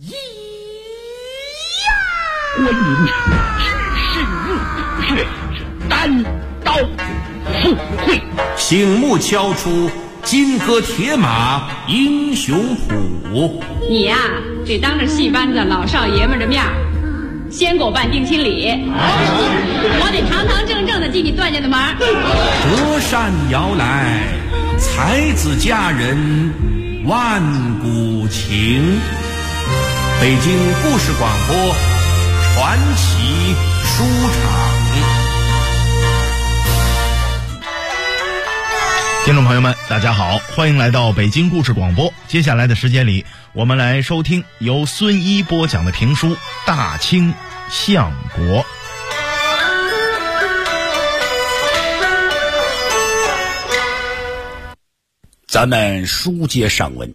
咿呀！观音只身入穴，单刀赴会， 醒目敲出金戈铁马英雄谱。 你呀，只当着戏班子老少爷们的面先给我办定亲礼，我得堂堂正正的进你段家的门。 折扇摇来，才子佳人万古情。北京故事广播传奇书场。 听众朋友们大家好，欢迎来到北京故事广播。接下来的时间里，我们来收听由孙一播讲的评书《大清相国》。 咱们书接上文，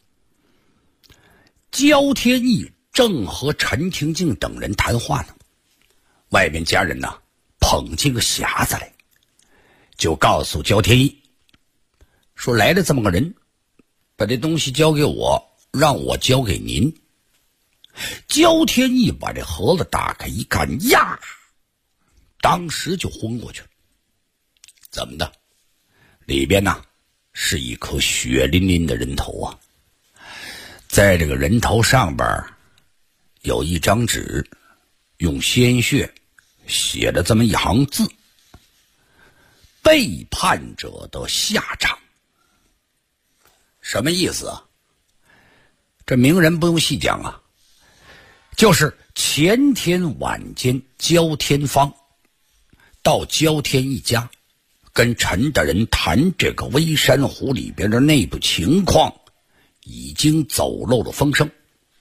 焦天义正和陈廷敬等人谈话呢，外面家人呢捧进个匣子来，就告诉焦天义说，来了这么个人，把这东西交给我，让我交给您。焦天义把这盒子打开一看，呀，当时就昏过去了。怎么的？里边呢是一颗血淋淋的人头啊，在这个人头上边有一张纸，用鲜血写了这么一行字：背叛者的下场。什么意思啊？这名人不用细讲啊，就是前天晚间焦天方到焦天一家跟陈大人谈这个微山湖里边的内部情况，已经走漏了风声。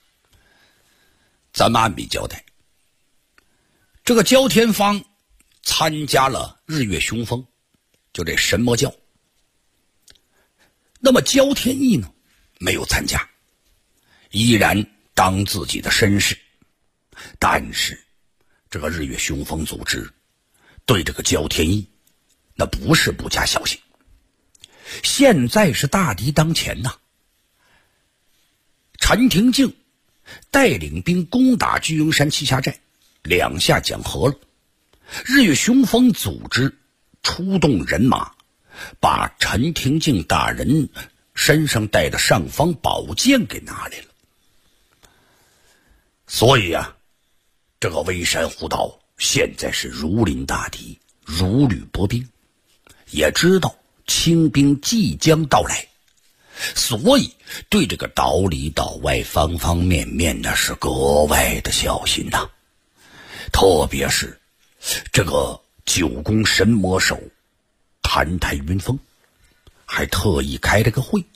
咱们按笔交代，这个焦天方参加了日月雄风，就这神魔教。那么焦天义呢没有参加，依然当自己的绅士。但是这个日月雄风组织对这个焦天义那不是不加小心，现在是大敌当前呐。陈廷敬带领兵攻打居庸山栖霞寨，两下讲和了。日月雄风组织出动人马，把陈廷敬大人身上带的尚方宝剑给拿来了。所以啊，这个微山湖道现在是如临大敌，如履薄冰，也知道清兵即将到来，所以对这个岛里岛外方方面面的是格外的小心呐。特别是这个九宫神魔手谭台云峰还特意开了个会，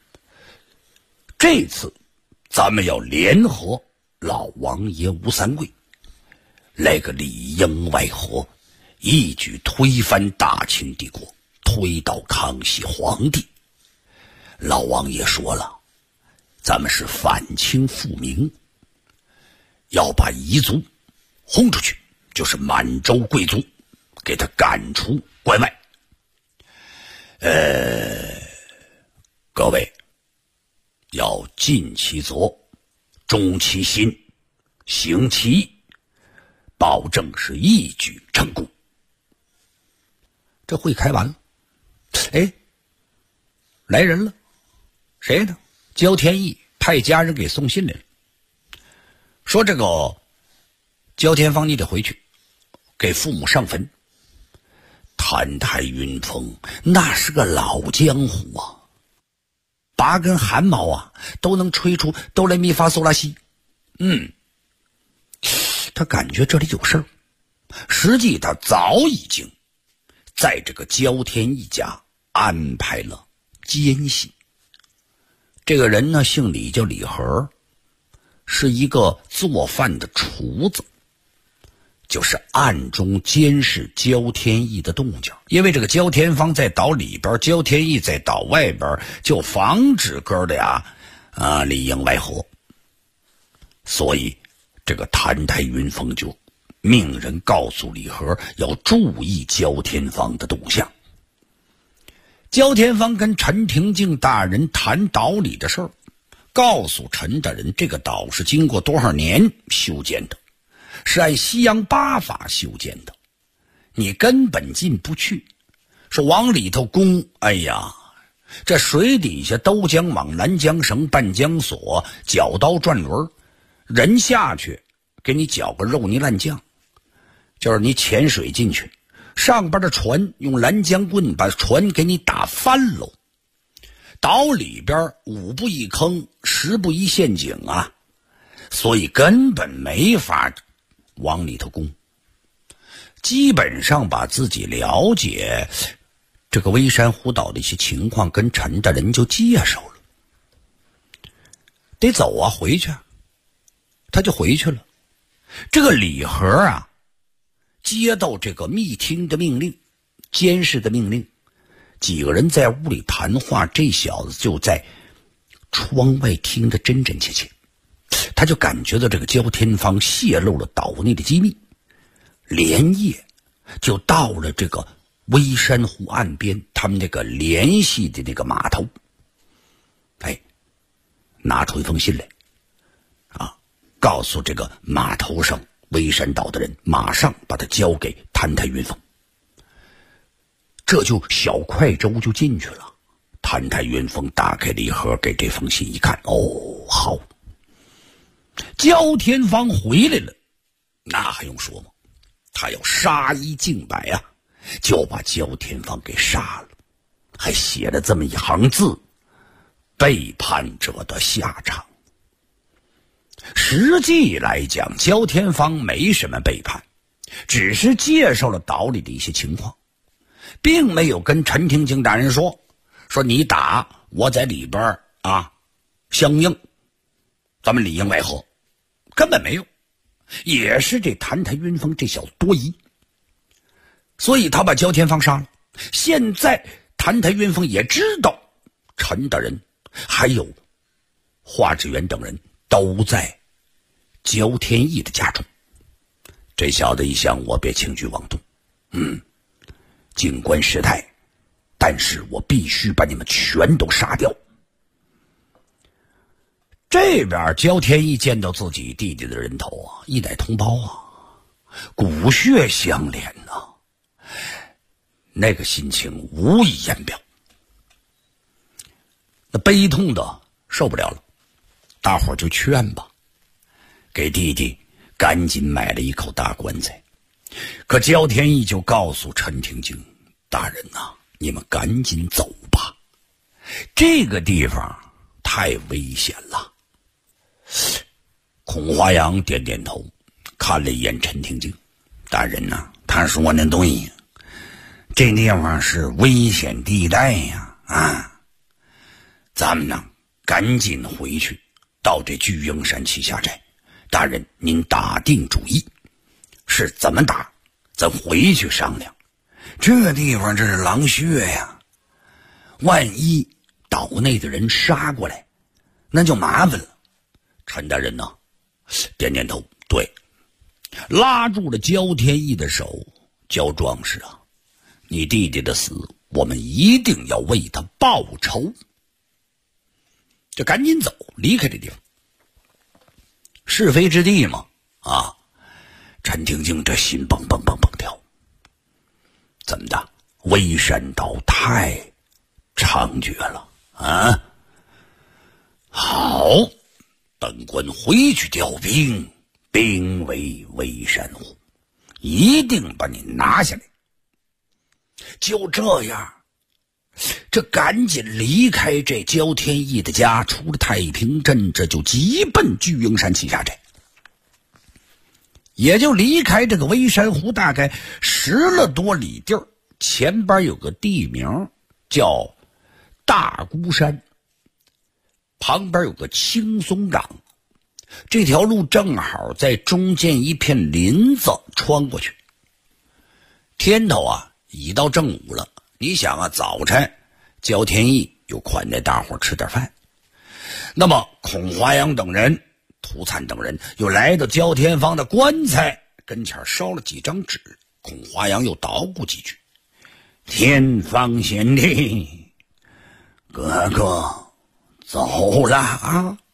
这次咱们要联合老王爷吴三桂，来个里应外合，一举推翻大清帝国，推倒康熙皇帝。老王爷说了，咱们是反清复明，要把彝族轰出去，就是满洲贵族，给他赶出关外。各位要尽其责，忠其心，行其义，保证是一举成功。这会开完了，来人了，谁呢？焦天义派家人给送信来了，说这个焦天方你得回去给父母上坟。谭台云峰那是个老江湖啊，8根汗毛啊都能吹出哆来咪发嗦拉西。他感觉这里有事儿，实际他早已经在这个焦天一家安排了奸细。这个人呢姓李，叫李和，是一个做饭的厨子，就是暗中监视焦天义的动静。因为这个焦天方在岛里边，焦天义在岛外边，就防止哥俩里应外合。所以这个谭台云峰就命人告诉李和要注意焦天方的动向。焦天方跟陈廷敬大人谈岛里的事儿， 告诉陈大人，这个岛是经过多少年修建的，是按西洋八法修建的，你根本进不去。说往里头攻，哎呀，这水底下兜江网、拦江绳、绊江索、绞刀转轮，人下去给你搅个肉泥烂酱，就是你潜水进去，上边的船用拦江棍把船给你打翻喽。岛里边5步一坑，10步一陷阱啊，所以根本没法往里头攻。基本上把自己了解这个微山湖岛的一些情况跟陈大人就介绍了。得走啊，回去啊，他就回去了。这个李和啊，接到这个密听的命令、监视的命令，几个人在屋里谈话，这小子就在窗外听得真真切切。他就感觉到这个焦天芳泄露了岛内的机密，连夜就到了这个微山湖岸边，他们那个联系的那个码头，拿出一封信来啊，告诉这个码头上微山岛的人马上把它交给谭台云峰。这就小快舟就进去了。谭台云峰打开礼盒，给这封信一看，哦，好，焦天芳回来了，那还用说吗？他要杀一儆百啊，就把焦天芳给杀了，还写了这么一行字：背叛者的下场。实际来讲，焦天芳没什么背叛，只是介绍了岛里的一些情况，并没有跟陈廷敬大人说你打我在里边啊相应，咱们里应外合，根本没有。也是这谭台云峰这小子多疑，所以他把焦天芳杀了。现在谭台云峰也知道陈大人还有华志远等人都在焦天义的家中。这小子一想，我别轻举妄动，静观事态，但是我必须把你们全都杀掉。这边焦天义见到自己弟弟的人头啊，一代同胞啊，骨血相连呐，那个心情无以言表。那悲痛的受不了了，大伙儿就劝吧，给弟弟赶紧买了一口大棺材。可焦天义就告诉陈廷敬大人呐，你们赶紧走吧，这个地方太危险了。孔华阳点点头，看了一眼陈廷敬大人呐，他说的对，这地方是危险地带呀，咱们呢赶紧回去到这巨鹰山栖霞寨。大人您打定主意是怎么打，咱回去商量。这地方这是狼穴呀，万一岛内的人杀过来，那就麻烦了。陈大人呢点点头，对，拉住了焦天义的手，焦壮士啊，你弟弟的死我们一定要为他报仇。就赶紧走，离开这地方，是非之地嘛啊！陈廷敬这心蹦蹦蹦蹦跳，怎么的？微山岛太猖獗了啊！好，本官回去调兵，兵围微山湖，一定把你拿下来。就这样，这赶紧离开这焦天义的家，出了太平镇，这就急奔巨鹰山栖霞寨。也就离开这个微山湖大概10多里地儿，前边有个地名叫大孤山，旁边有个青松岗，这条路正好在中间一片林子穿过去。天头啊已到正午了，你想啊，早晨焦天义又款待大伙吃点饭，那么孔华阳等人、涂灿等人又来到焦天芳的棺材跟前烧了几张纸，孔华阳又捣鼓几句：天芳贤弟，哥哥走了啊！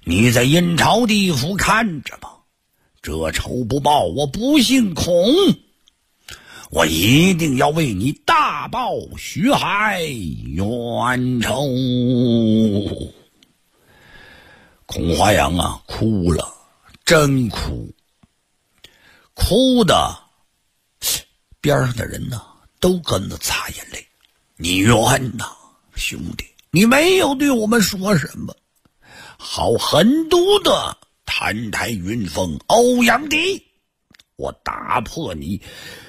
你在阴曹地府看着吧，这仇不报，我不姓孔，我一定要为你大报血海冤仇。孔华阳啊，哭了，真哭，哭的边上的人呢都跟着擦眼泪。你冤呐，兄弟，你没有对我们说什么，好狠毒的澹台云峰欧阳帝，我打破你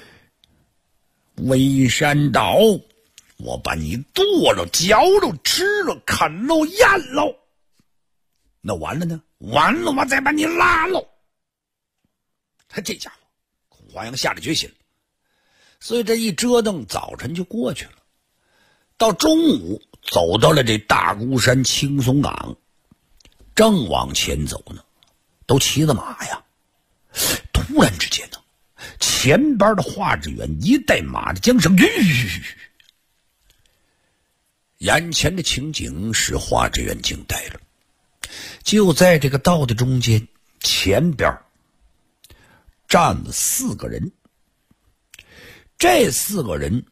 微山岛，我把你剁了嚼了吃了啃了咽了，那完了呢？完了我再把你拉了。这家伙孔华阳下了决心了，所以这一折腾早晨就过去了。到中午走到了这大孤山青松岗，正往前走呢，都骑着马呀。突然之间呢，前边的华志远一带马的缰绳，眼前的情景使华志远惊呆了。就在这个道的中间，前边站了4个人。这4个人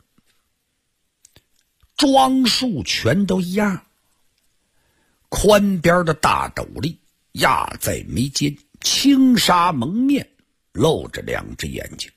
装束全都一样，宽边的大斗笠压在眉间，轻纱蒙面，露着2只眼睛，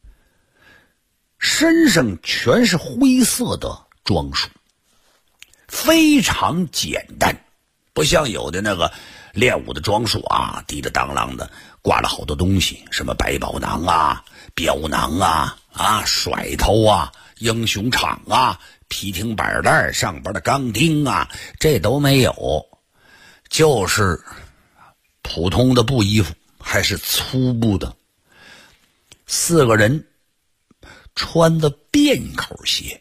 身上全是灰色的装束，非常简单，不像有的那个练武的装束啊，滴滴当啷的挂了好多东西，什么百宝囊啊、镖囊啊、甩头啊、英雄场啊、皮挺板带上边的钢钉啊，这都没有，就是普通的布衣服，还是粗布的。4个人穿的便口鞋，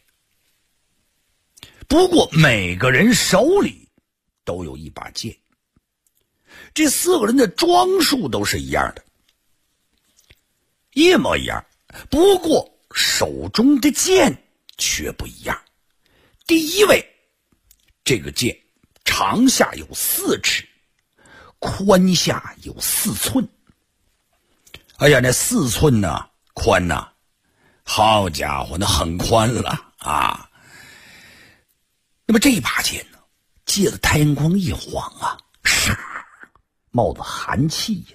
不过每个人手里都有一把剑。这4个人的装束都是一样的，一模一样，不过手中的剑却不一样。第一位，这个剑长下有4尺，宽下有4寸。哎呀，那4寸呢，宽呢，好家伙，那很宽了啊！那么这把剑呢，借着太阳光一晃啊，唰，冒着寒气呀。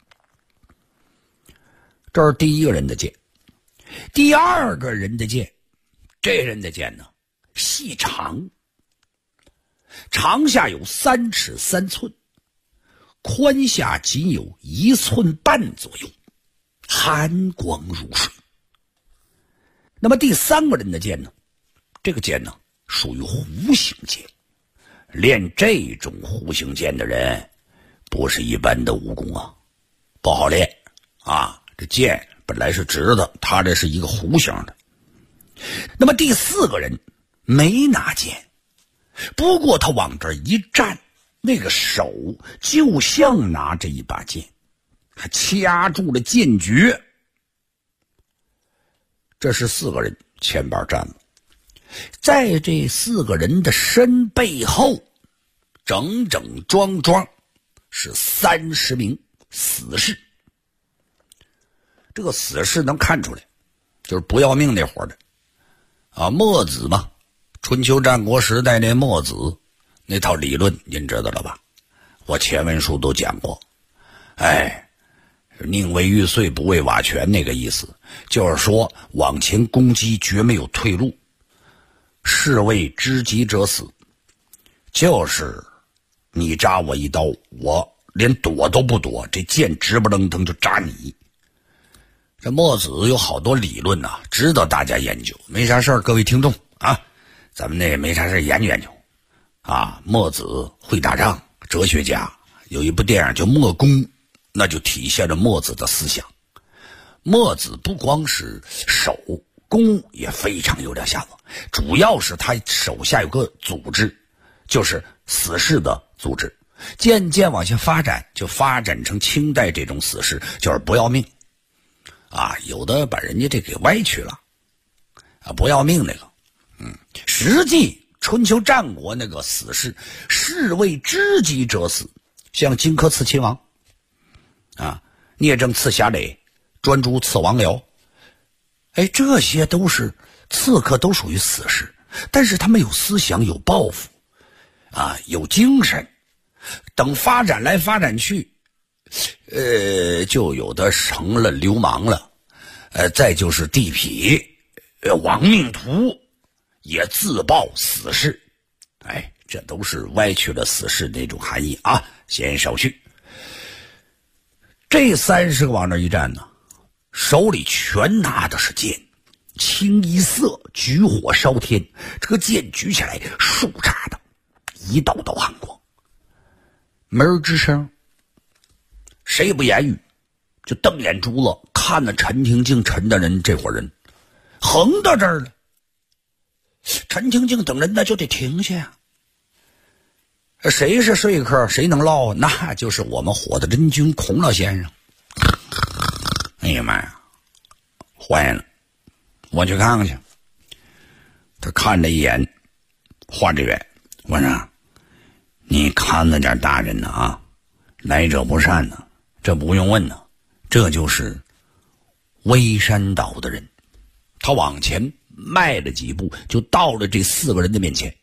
这是第一个人的剑。第二个人的剑，这人的剑呢，细长，长下有3尺3寸，宽下仅有1寸半左右，寒光如水。那么第3个人的剑呢，这个剑呢属于弧形剑，练这种弧形剑的人不是一般的武功啊，不好练啊。这剑本来是直的，他这是一个弧形的。那么第4个人没拿剑，不过他往这一站，那个手就像拿着一把剑，他掐住了剑诀。这是4个人前边站了，在这4个人的身背后，整整庄庄是30名死士。这个死士能看出来，就是不要命那伙的啊。墨子嘛，春秋战国时代那墨子那套理论您知道了吧？我前文书都讲过。宁为玉碎不为瓦全，那个意思就是说往前攻击绝没有退路，士为知己者死，就是你扎我一刀，我连躲都不躲，这剑直不楞腾就扎你。这墨子有好多理论呐，值得大家研究。没啥事儿，各位听众啊，咱们那没啥事研究研究啊。墨子会打仗，哲学家，有一部电影叫《墨攻》，那就体现了墨子的思想。墨子不光是手攻也非常有两下子，主要是他手下有个组织，就是死士的组织，渐渐往下发展，就发展成清代这种死士，就是不要命啊，有的把人家这给歪曲了啊，不要命那个，实际春秋战国那个死士，士为知己者死， 像荆轲刺秦王啊，聂政刺夏磊，专诸刺王僚，这些都是刺客，都属于死士，但是他们有思想，有抱负啊，有精神。等发展来发展去，就有的成了流氓了，再就是地痞、亡命徒，也自曝死士。这都是歪曲了死士那种含义啊，先少去。这30个往那一站呢，手里全拿的是剑，清一色，举火烧天，这个剑举起来，竖插的一道道寒光，没人吱声，谁也不言语，就瞪眼珠子看了陈廷敬陈大人这伙人，横到这儿了。陈廷敬等人呢就得停下呀。谁是说客，谁能唠？那就是我们火的真君孔老先生。哎呀妈呀，坏了，我去看看去。他看了一眼华志远，我说你看着点大人呢啊，来者不善呢，这不用问呢，这就是微山岛的人。他往前迈了几步，就到了这4个人的面前，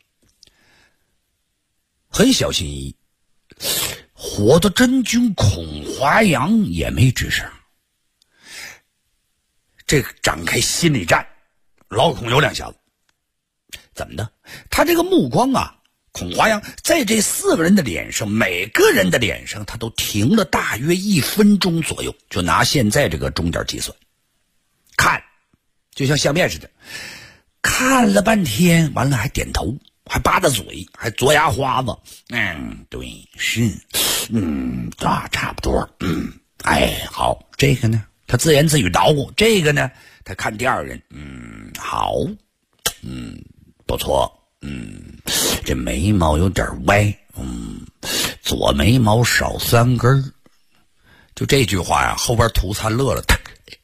很小心翼翼。火的真君孔华阳也没吱声。这个展开心理战，老孔有两下子。怎么的？他这个目光啊，孔华阳在这4个人的脸上，每个人的脸上他都停了大约1分钟左右，就拿现在这个钟点计算，看就像相面似的，看了半天，完了还点头，还扒着嘴，还嘬牙花子。对，是，差不多。好，这个呢，他自言自语捣鼓。这个呢，他看第二人，好，不错，这眉毛有点歪，左眉毛少3根。就这句话呀，后边涂灿乐了。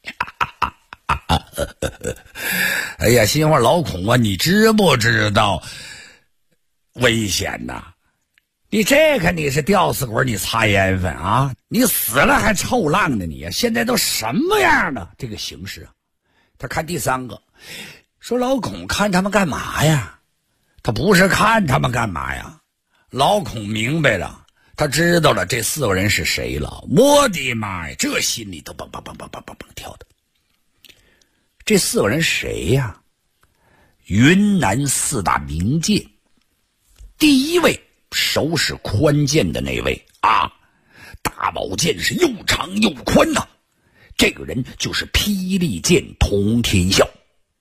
哎呀，心话老孔啊，你知不知道危险呐？你这个你是吊死鬼，你擦烟粉啊？你死了还臭浪呢你啊！现在都什么样了？这个形势啊！他看第3个，说老孔看他们干嘛呀？他不是看他们干嘛呀？老孔明白了，他知道了这4个人是谁了。我的妈呀，这心里都蹦蹦蹦蹦蹦蹦蹦跳的。这4个人谁呀？云南4大名剑，第一位手使宽剑的那位啊，大宝剑是又长又宽呐，这个人就是霹雳剑童天啸。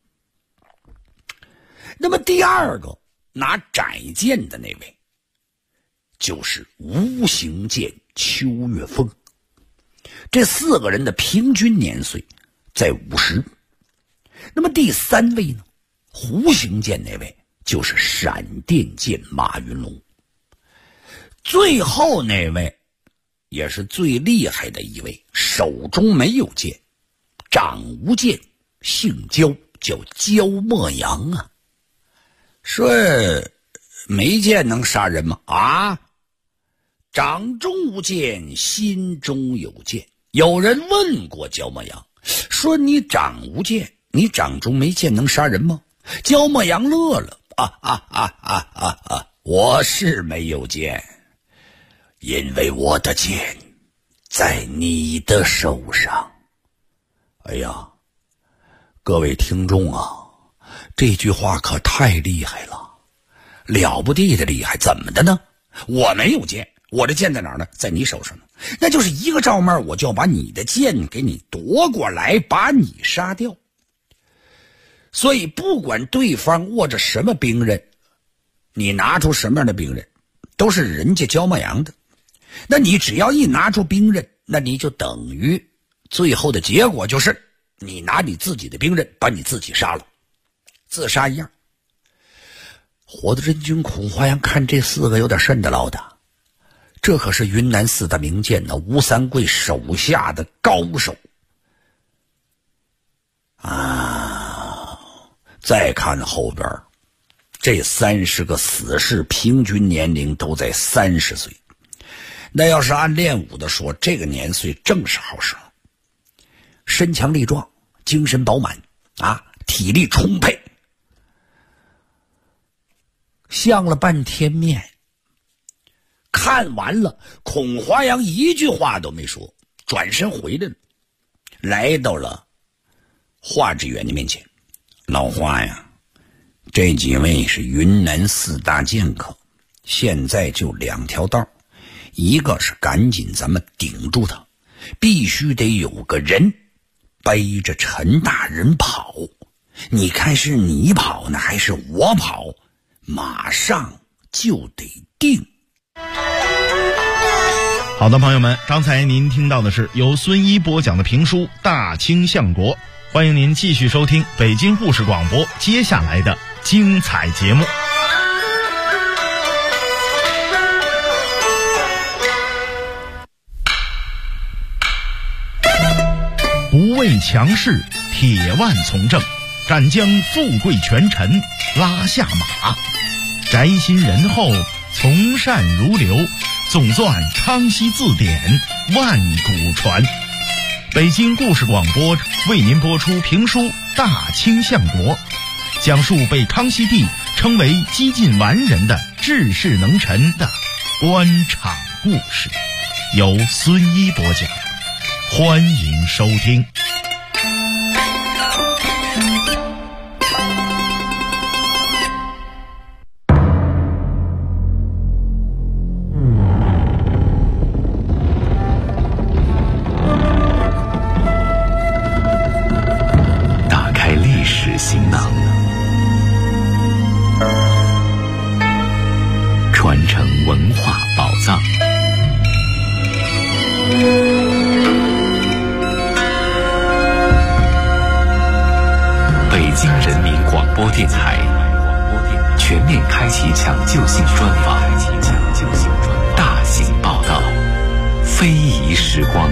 那么第2个拿窄剑的那位，就是无形剑邱月峰。这4个人的平均年岁在50。那么第3位呢，弧形剑那位就是闪电剑马云龙。最后那位也是最厉害的一位，手中没有剑，掌无剑，姓焦，叫焦墨阳啊。说没剑能杀人吗？啊，掌中无剑，心中有剑。有人问过焦墨阳，说你掌无剑，你掌中没剑能杀人吗？焦墨阳乐了，我是没有剑，因为我的剑在你的手上。哎呀，各位听众啊，这句话可太厉害了，了不地的厉害。怎么的呢？我没有剑，我的剑在哪儿呢？在你手上呢。那就是一个照面，我就要把你的剑给你夺过来，把你杀掉。所以不管对方握着什么兵刃，你拿出什么样的兵刃，都是人家焦墨阳的。那你只要一拿出兵刃，那你就等于最后的结果就是你拿你自己的兵刃把你自己杀了，自杀一样。火的真君孔华阳看这4个有点瘆得牢的，这可是云南4大名剑呢，吴三桂手下的高手啊。再看后边，这30个死士平均年龄都在30岁。 那要是按练武的说，这个年岁正是好时候，身强力壮，精神饱满啊，体力充沛。相了半天面，看完了，孔华阳一句话都没说，转身回来了，来到了华志远的面前。老华呀，这几位是云南4大剑客，现在就2条道，一个是赶紧咱们顶住他，必须得有个人背着陈大人跑。你看是你跑呢还是我跑，马上就得定。 好的，朋友们，刚才您听到的是由孙一播讲的评书《大清相国》，欢迎您继续收听北京故事广播接下来的精彩节目。不畏强势，铁腕从政，敢将富贵权臣拉下马，宅心仁厚，从善如流，总纂康熙字典，万古传。北京故事广播为您播出评书《大清相国》，讲述被康熙帝称为几近完人的治世能臣的官场故事，由孙一播讲，欢迎收听。 行囊，传承文化宝藏。北京人民广播电台全面开启抢救性专访，大型报道，非遗时光。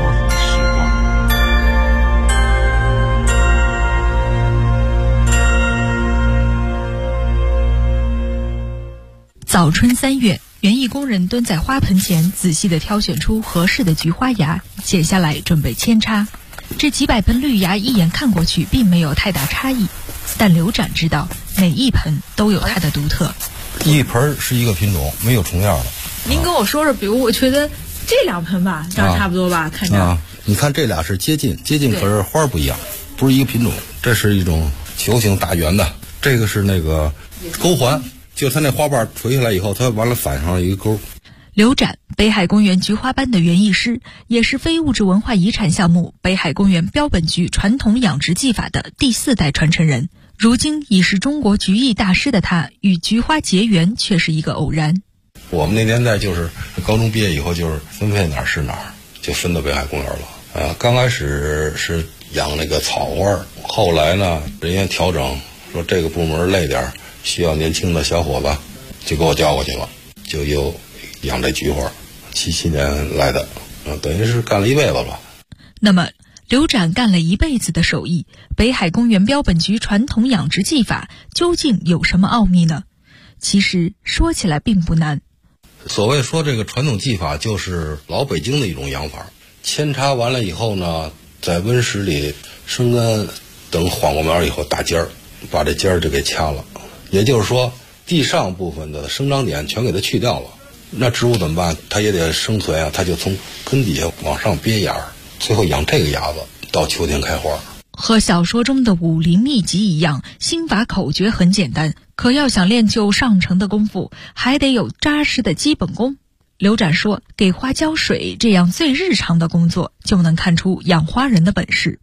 早春3月，园艺工人蹲在花盆前，仔细地挑选出合适的菊花芽，剪下来准备扦插。这几百盆绿芽一眼看过去并没有太大差异，但刘展知道每一盆都有它的独特。 一盆是一个品种，没有重样的。 您跟我说说，比如我觉得这2盆吧，长差不多吧，看着。 你看这俩是接近，可是花不一样，不是一个品种。这是一种球形大圆的，这个是那个钩环。就它那花瓣垂下来以后，它完了反上了一个钩。 刘展，北海公园菊花班的园艺师，也是非物质文化遗产项目北海公园标本菊传统养殖技法的第4代传承人。如今已是中国菊艺大师的他，与菊花结缘却是一个偶然。 我们那年代就是高中毕业以后，就是分配哪儿是哪儿，就分到北海公园了。刚开始是养那个草花，后来呢，人家调整说这个部门累点，需要年轻的小伙子，就给我叫过去了，就又养这菊花，77年来的，等于是干了一辈子了。 那么刘展干了一辈子的手艺，北海公园标本菊传统养殖技法究竟有什么奥秘呢？其实说起来并不难。 所谓说这个传统技法，就是老北京的一种养法。扦插完了以后呢，在温室里生根，等缓过苗以后打尖儿，把这尖儿就给掐了。也就是说，地上部分的生长点全给它去掉了，那植物怎么办？它也得生存啊，它就从根底下往上憋芽，最后养这个芽子，到秋天开花。 和小说中的武林秘籍一样，心法口诀很简单，可要想练就上乘的功夫，还得有扎实的基本功。刘展说，给花浇水这样最日常的工作，就能看出养花人的本事。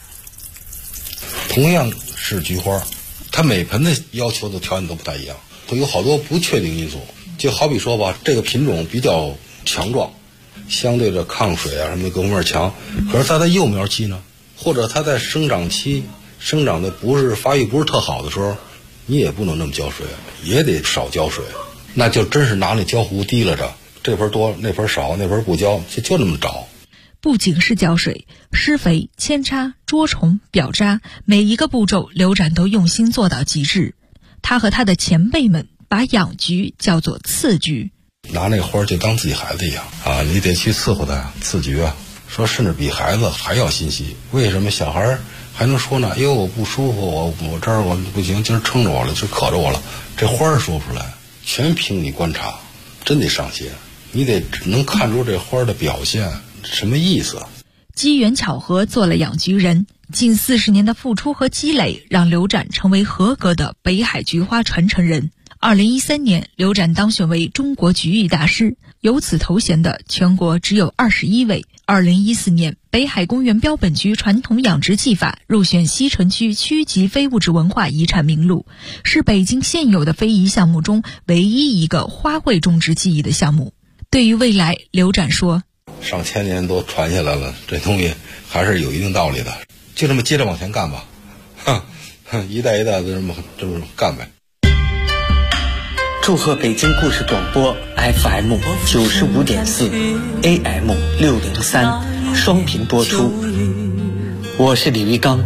同样是菊花，它每盆的要求的条件都不太一样，会有好多不确定因素。就好比说吧，这个品种比较强壮，相对的抗水啊什么各方面强，可是它在幼苗期呢，或者它在生长期生长的发育不是特好的时候，你也不能那么浇水，也得少浇水，那就真是拿那浇壶提拉着，这盆多那盆少，那盆不浇，就那么找。 不仅是浇水，施肥、扦插、捉虫、表扎，每一个步骤刘展都用心做到极致。他和他的前辈们把养菊叫做次菊。 拿那花就当自己孩子一样啊，你得去伺候他，刺激啊，说甚至比孩子还要心细。为什么小孩还能说呢？哎呦，我不舒服，我这儿我不行，今儿撑着我了，就渴着我了。这花说不出来，全凭你观察，真得上心，你得能看出这花的表现什么意思。 机缘巧合做了养菊人，近40年的付出和积累让刘展成为合格的北海菊花传承人。2013年，刘展当选为中国菊艺大师，有此头衔的全国只有21位。2014年，北海公园标本菊传统养殖技法入选西城区区级非物质文化遗产名录，是北京现有的非遗项目中唯一一个花卉种植技艺的项目。对于未来，刘展说， 上千年都传下来了，这东西还是有一定道理的，就这么接着往前干吧，一代一代的这么干呗。 祝贺北京故事广播 FM 95.4 AM 603双频播出，我是李玉刚。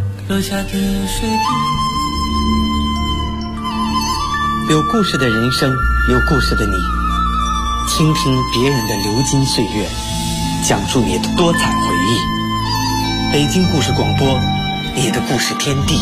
有故事的人生，有故事的你，倾听别人的流金岁月，讲述你的多彩回忆。北京故事广播，你的故事天地。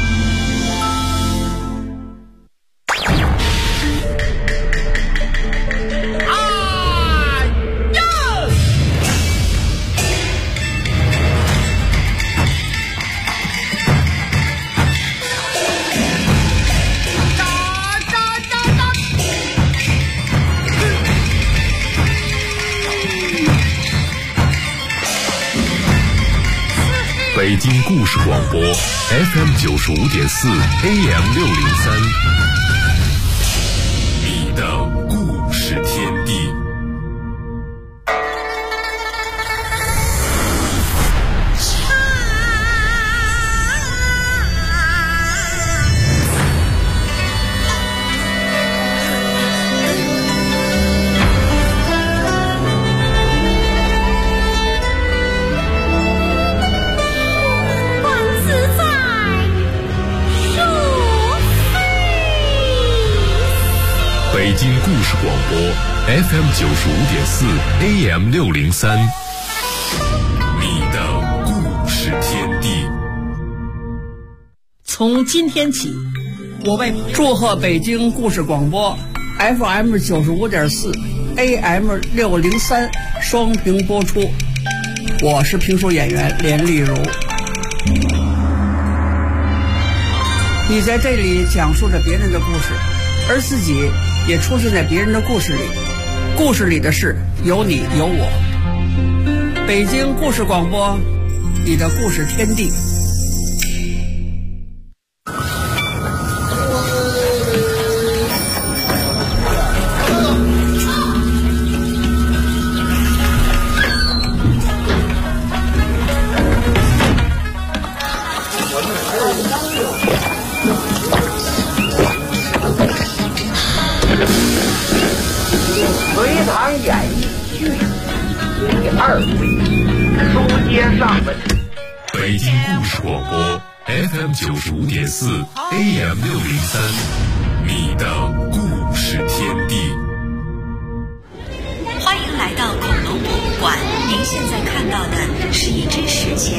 北京故事广播 FM 95.4 AM 603，你的故事天地。北京故事广播 FM 95.4 AM 603，你的故事天地。 从今天起，我为祝贺北京故事广播 FM 95.4 AM 603双屏播出。我是评书演员连丽如。你在这里讲述着别人的故事，而自己也出现在别人的故事里，故事里的事有你有我。北京故事广播，你的故事天地。 隋唐演义剧第2回，书接上文。 北京故事广播 FM 95.4 AM 603，你的故事天地。 欢迎来到恐龙博物馆，您现在看到的是一只史前